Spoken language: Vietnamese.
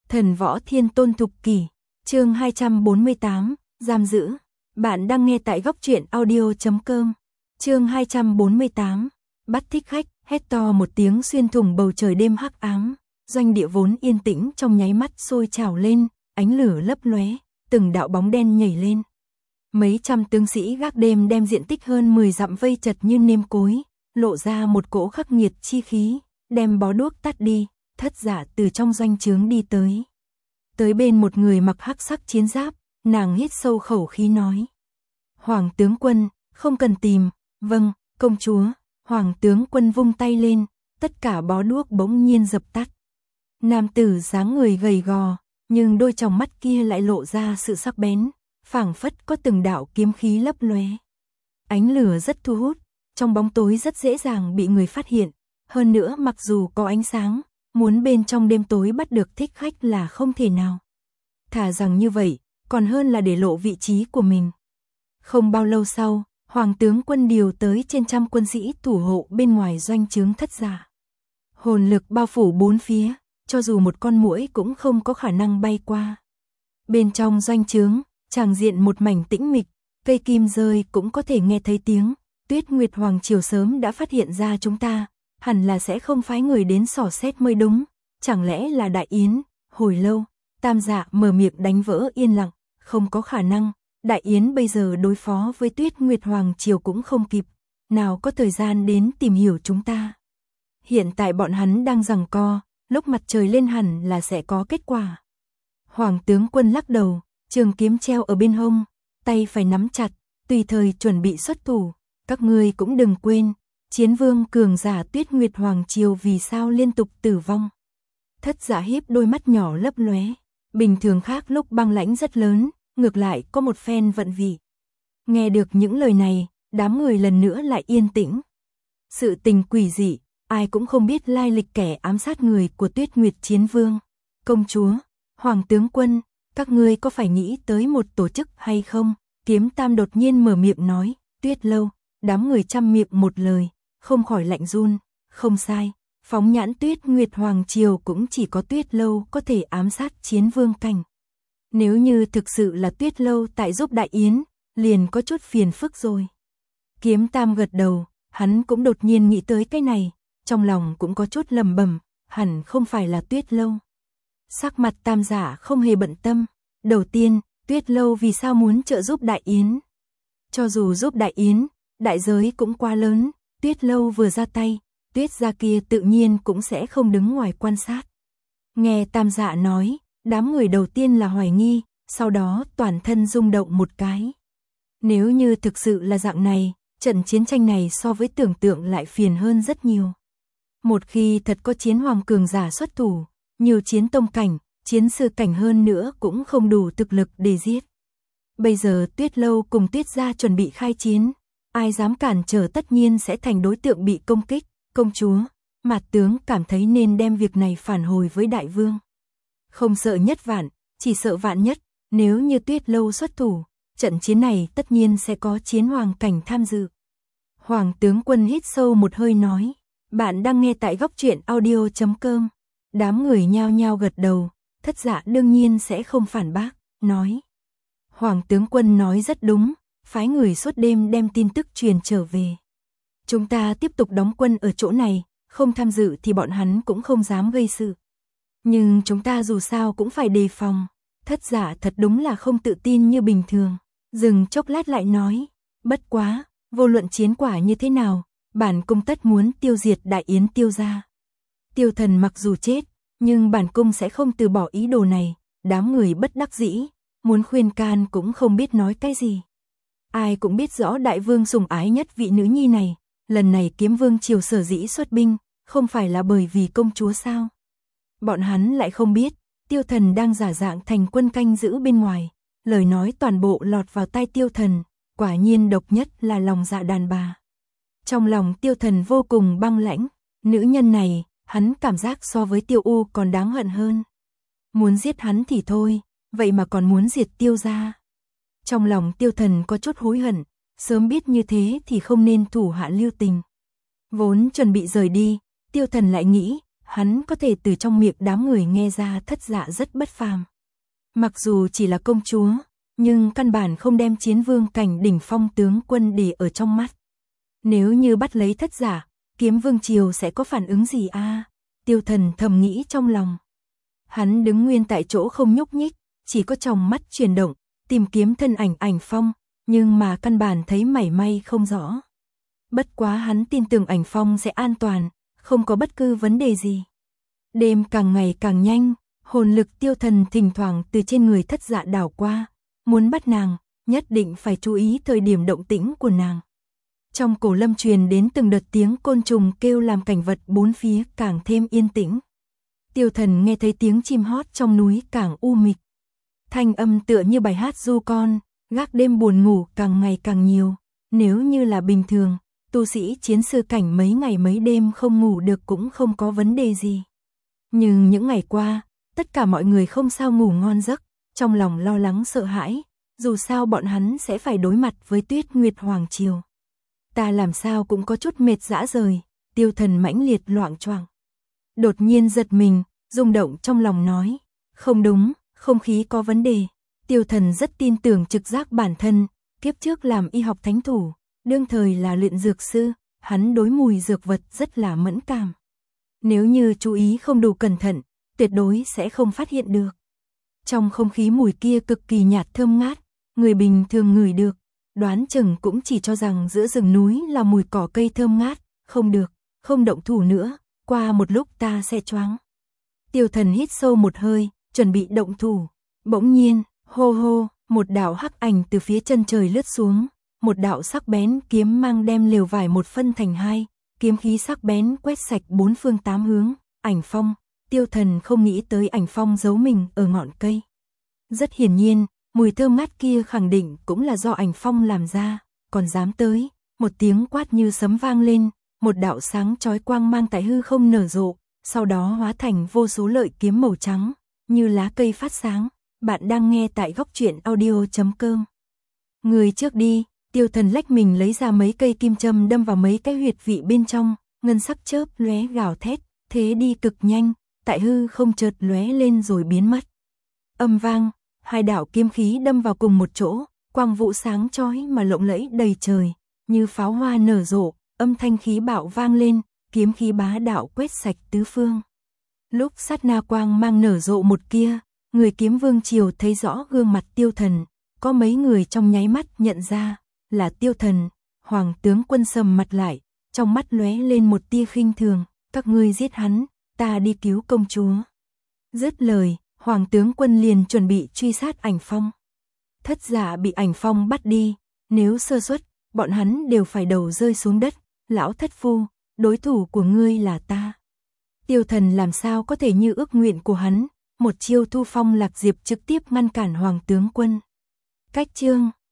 Thần võ thiên tôn thục kỷ, chương 248, giam giữ. Bạn đang nghe tại góc truyện audio.com. Chương 248, bắt thích khách, hét to một tiếng xuyên thủng bầu trời đêm hắc ám. Doanh địa vốn yên tĩnh trong nháy mắt sôi trào lên, ánh lửa lấp lóe, từng đạo bóng đen nhảy lên. Mấy trăm tướng sĩ gác đêm đem diện tích hơn 10 dặm vây chật như nêm cối, lộ ra một cỗ khắc nghiệt chi khí, đem bó đuốc tắt đi. Thất Giả từ trong doanh trướng đi tới. Tới bên một người mặc hắc sắc chiến giáp, nàng hít sâu khẩu khí nói. Hoàng tướng quân, không cần tìm, vâng, công chúa. Hoàng tướng quân vung tay lên, tất cả bó đuốc bỗng nhiên dập tắt. Nam tử dáng người gầy gò, nhưng đôi tròng mắt kia lại lộ ra sự sắc bén, phảng phất có từng đạo kiếm khí lấp lóe. Ánh lửa rất thu hút, trong bóng tối rất dễ dàng bị người phát hiện, hơn nữa mặc dù có ánh sáng, muốn bên trong đêm tối bắt được thích khách là không thể nào. Thà rằng như vậy, còn hơn là để lộ vị trí của mình. Không bao lâu sau, Hoàng tướng quân điều tới trên trăm quân sĩ thủ hộ bên ngoài doanh trướng Thất Giả. Hồn lực bao phủ bốn phía, cho dù một con muỗi cũng không có khả năng bay qua. Bên trong doanh trướng, tràng diện một mảnh tĩnh mịch, cây kim rơi cũng có thể nghe thấy tiếng. Tuyết Nguyệt Hoàng triều sớm đã phát hiện ra chúng ta, hẳn là sẽ không phái người đến xỏ xét mới đúng, chẳng lẽ là Đại Yến? Hồi lâu, Tam Dạ mở miệng đánh vỡ yên lặng, không có khả năng, Đại Yến bây giờ đối phó với Tuyết Nguyệt Hoàng triều cũng không kịp, nào có thời gian đến tìm hiểu chúng ta. Hiện tại bọn hắn đang giằng co, lúc mặt trời lên hẳn là sẽ có kết quả. Hoàng tướng quân lắc đầu, trường kiếm treo ở bên hông, tay phải nắm chặt, tùy thời chuẩn bị xuất thủ. Các ngươi cũng đừng quên, chiến vương cường giả Tuyết Nguyệt Hoàng triều vì sao liên tục tử vong. Thất Giả híp đôi mắt nhỏ lấp lóe, bình thường khác lúc băng lãnh rất lớn, ngược lại có một phen vận vị. Nghe được những lời này, đám người lần nữa lại yên tĩnh. Sự tình quỷ dị, ai cũng không biết lai lịch kẻ ám sát người của Tuyết Nguyệt chiến vương. Công chúa, Hoàng tướng quân, các ngươi có phải nghĩ tới một tổ chức hay không? Kiếm Tam đột nhiên mở miệng nói. Tuyết Lâu. Đám người chăm miệng một lời, không khỏi lạnh run. Không sai, phóng nhãn Tuyết Nguyệt Hoàng triều cũng chỉ có Tuyết Lâu có thể ám sát chiến vương cảnh. Nếu như thực sự là Tuyết Lâu tại giúp Đại Yến, liền có chút phiền phức rồi. Kiếm Tam gật đầu, hắn cũng đột nhiên nghĩ tới cái này, trong lòng cũng có chút lầm bầm, hẳn không phải là Tuyết Lâu. Sắc mặt Tam Giả không hề bận tâm. Đầu tiên, Tuyết Lâu vì sao muốn trợ giúp Đại Yến? Cho dù giúp Đại Yến, đại giới cũng quá lớn, Tuyết Lâu vừa ra tay, Tuyết gia kia tự nhiên cũng sẽ không đứng ngoài quan sát. Nghe Tam Dạ nói, đám người đầu tiên là hoài nghi, sau đó toàn thân rung động một cái. Nếu như thực sự là dạng này, trận chiến tranh này so với tưởng tượng lại phiền hơn rất nhiều. Một khi thật có chiến hoàng cường giả xuất thủ, nhiều chiến tông cảnh, chiến sư cảnh hơn nữa cũng không đủ thực lực để giết. Bây giờ Tuyết Lâu cùng Tuyết gia chuẩn bị khai chiến, ai dám cản trở tất nhiên sẽ thành đối tượng bị công kích. Công chúa, Mạt tướng cảm thấy nên đem việc này phản hồi với đại vương. Không sợ nhất vạn, chỉ sợ vạn nhất, nếu như Tuyết Lâu xuất thủ, trận chiến này tất nhiên sẽ có chiến hoàng cảnh tham dự. Hoàng tướng quân hít sâu một hơi nói, bạn đang nghe tại góc truyện audio.com. Đám người nhao nhao gật đầu, Thất Giả đương nhiên sẽ không phản bác, nói. Hoàng tướng quân nói rất đúng, phái người suốt đêm đem tin tức truyền trở về. Chúng ta tiếp tục đóng quân ở chỗ này, không tham dự thì bọn hắn cũng không dám gây sự. Nhưng chúng ta dù sao cũng phải đề phòng. Thất Giả thật đúng là không tự tin như bình thường. Dừng chốc lát lại nói, bất quá, vô luận chiến quả như thế nào, bản cung tất muốn tiêu diệt Đại Yến Tiêu gia. Tiêu thần mặc dù chết, nhưng bản cung sẽ không từ bỏ ý đồ này. Đám người bất đắc dĩ, muốn khuyên can cũng không biết nói cái gì. Ai cũng biết rõ đại vương sủng ái nhất vị nữ nhi này, lần này Kiếm Vương triều sở dĩ xuất binh, không phải là bởi vì công chúa sao? Bọn hắn lại không biết, Tiêu thần đang giả dạng thành quân canh giữ bên ngoài, lời nói toàn bộ lọt vào tai Tiêu thần, quả nhiên độc nhất là lòng dạ đàn bà. Trong lòng Tiêu thần vô cùng băng lãnh, nữ nhân này, hắn cảm giác so với Tiêu U còn đáng hận hơn. Muốn giết hắn thì thôi, vậy mà còn muốn diệt Tiêu gia. Trong lòng Tiêu thần có chút hối hận, sớm biết như thế thì không nên thủ hạ lưu tình. Vốn chuẩn bị rời đi, Tiêu thần lại nghĩ, hắn có thể từ trong miệng đám người nghe ra Thất Dạ rất bất phàm. Mặc dù chỉ là công chúa, nhưng căn bản không đem chiến vương cảnh đỉnh phong tướng quân để ở trong mắt. Nếu như bắt lấy Thất Dạ, Kiếm Vương Triều sẽ có phản ứng gì a? Tiêu Thần thầm nghĩ trong lòng. Hắn đứng nguyên tại chỗ không nhúc nhích, chỉ có tròng mắt chuyển động, tìm kiếm thân ảnh Ảnh Phong, nhưng mà căn bản thấy mảy may không rõ. Bất quá hắn tin tưởng Ảnh Phong sẽ an toàn, không có bất cứ vấn đề gì. Đêm càng ngày càng nhanh, hồn lực Tiêu Thần thỉnh thoảng từ trên người Thất Dạ đảo qua, muốn bắt nàng, nhất định phải chú ý thời điểm động tĩnh của nàng. Trong cổ lâm truyền đến từng đợt tiếng côn trùng kêu làm cảnh vật bốn phía càng thêm yên tĩnh. Tiêu Thần nghe thấy tiếng chim hót trong núi càng u mịch. Thanh âm tựa như bài hát du con, gác đêm buồn ngủ càng ngày càng nhiều. Nếu như là bình thường, tu sĩ chiến sư cảnh mấy ngày mấy đêm không ngủ được cũng không có vấn đề gì. Nhưng những ngày qua, tất cả mọi người không sao ngủ ngon giấc, trong lòng lo lắng sợ hãi, dù sao bọn hắn sẽ phải đối mặt với Tuyết Nguyệt Hoàng Triều. Ta làm sao cũng có chút mệt dã rời, Tiêu Thần mãnh liệt loạng choạng. Đột nhiên giật mình, rung động trong lòng nói, không đúng, không khí có vấn đề. Tiêu Thần rất tin tưởng trực giác bản thân, kiếp trước làm y học thánh thủ, đương thời là luyện dược sư, hắn đối mùi dược vật rất là mẫn cảm. Nếu như chú ý không đủ cẩn thận, tuyệt đối sẽ không phát hiện được. Trong không khí mùi kia cực kỳ nhạt thơm ngát, người bình thường ngửi được, đoán chừng cũng chỉ cho rằng giữa rừng núi là mùi cỏ cây thơm ngát, không được, không động thủ nữa, qua một lúc ta sẽ choáng. Tiêu Thần hít sâu một hơi, chuẩn bị động thủ. Bỗng nhiên, hô hô, một đạo hắc ảnh từ phía chân trời lướt xuống, một đạo sắc bén kiếm mang đem lều vải một phân thành hai, kiếm khí sắc bén quét sạch bốn phương tám hướng. Ảnh Phong, Tiêu Thần không nghĩ tới Ảnh Phong giấu mình ở ngọn cây. Rất hiển nhiên, mùi thơm ngát kia khẳng định cũng là do Ảnh Phong làm ra, còn dám tới, một tiếng quát như sấm vang lên, một đạo sáng chói quang mang tại hư không nở rộ, sau đó hóa thành vô số lợi kiếm màu trắng, như lá cây phát sáng. Bạn đang nghe tại Góc Truyện Audio.com. Người trước đi, Tiêu Thần lách mình lấy ra mấy cây kim châm đâm vào mấy cái huyệt vị bên trong, ngân sắc chớp lóe gào thét, thế đi cực nhanh, tại hư không chợt lóe lên rồi biến mất. Âm vang, hai đạo kiếm khí đâm vào cùng một chỗ, quang vụ sáng chói mà lộng lẫy đầy trời, như pháo hoa nở rộ, âm thanh khí bạo vang lên, kiếm khí bá đạo quét sạch tứ phương. Lúc sát na quang mang nở rộ một kia, người Kiếm Vương Triều thấy rõ gương mặt Tiêu Thần, có mấy người trong nháy mắt nhận ra là Tiêu Thần. Hoàng tướng quân sầm mặt lại, trong mắt lóe lên một tia khinh thường, các ngươi giết hắn, ta đi cứu công chúa. Dứt lời, Hoàng tướng quân liền chuẩn bị truy sát Ảnh Phong. Thất Dạ bị Ảnh Phong bắt đi, nếu sơ suất, bọn hắn đều phải đầu rơi xuống đất. Lão thất phu, đối thủ của ngươi là ta. Tiêu Thần làm sao có thể như ước nguyện của hắn, một chiêu thu phong lạc diệp trực tiếp ngăn cản Hoàng tướng quân. Cách chương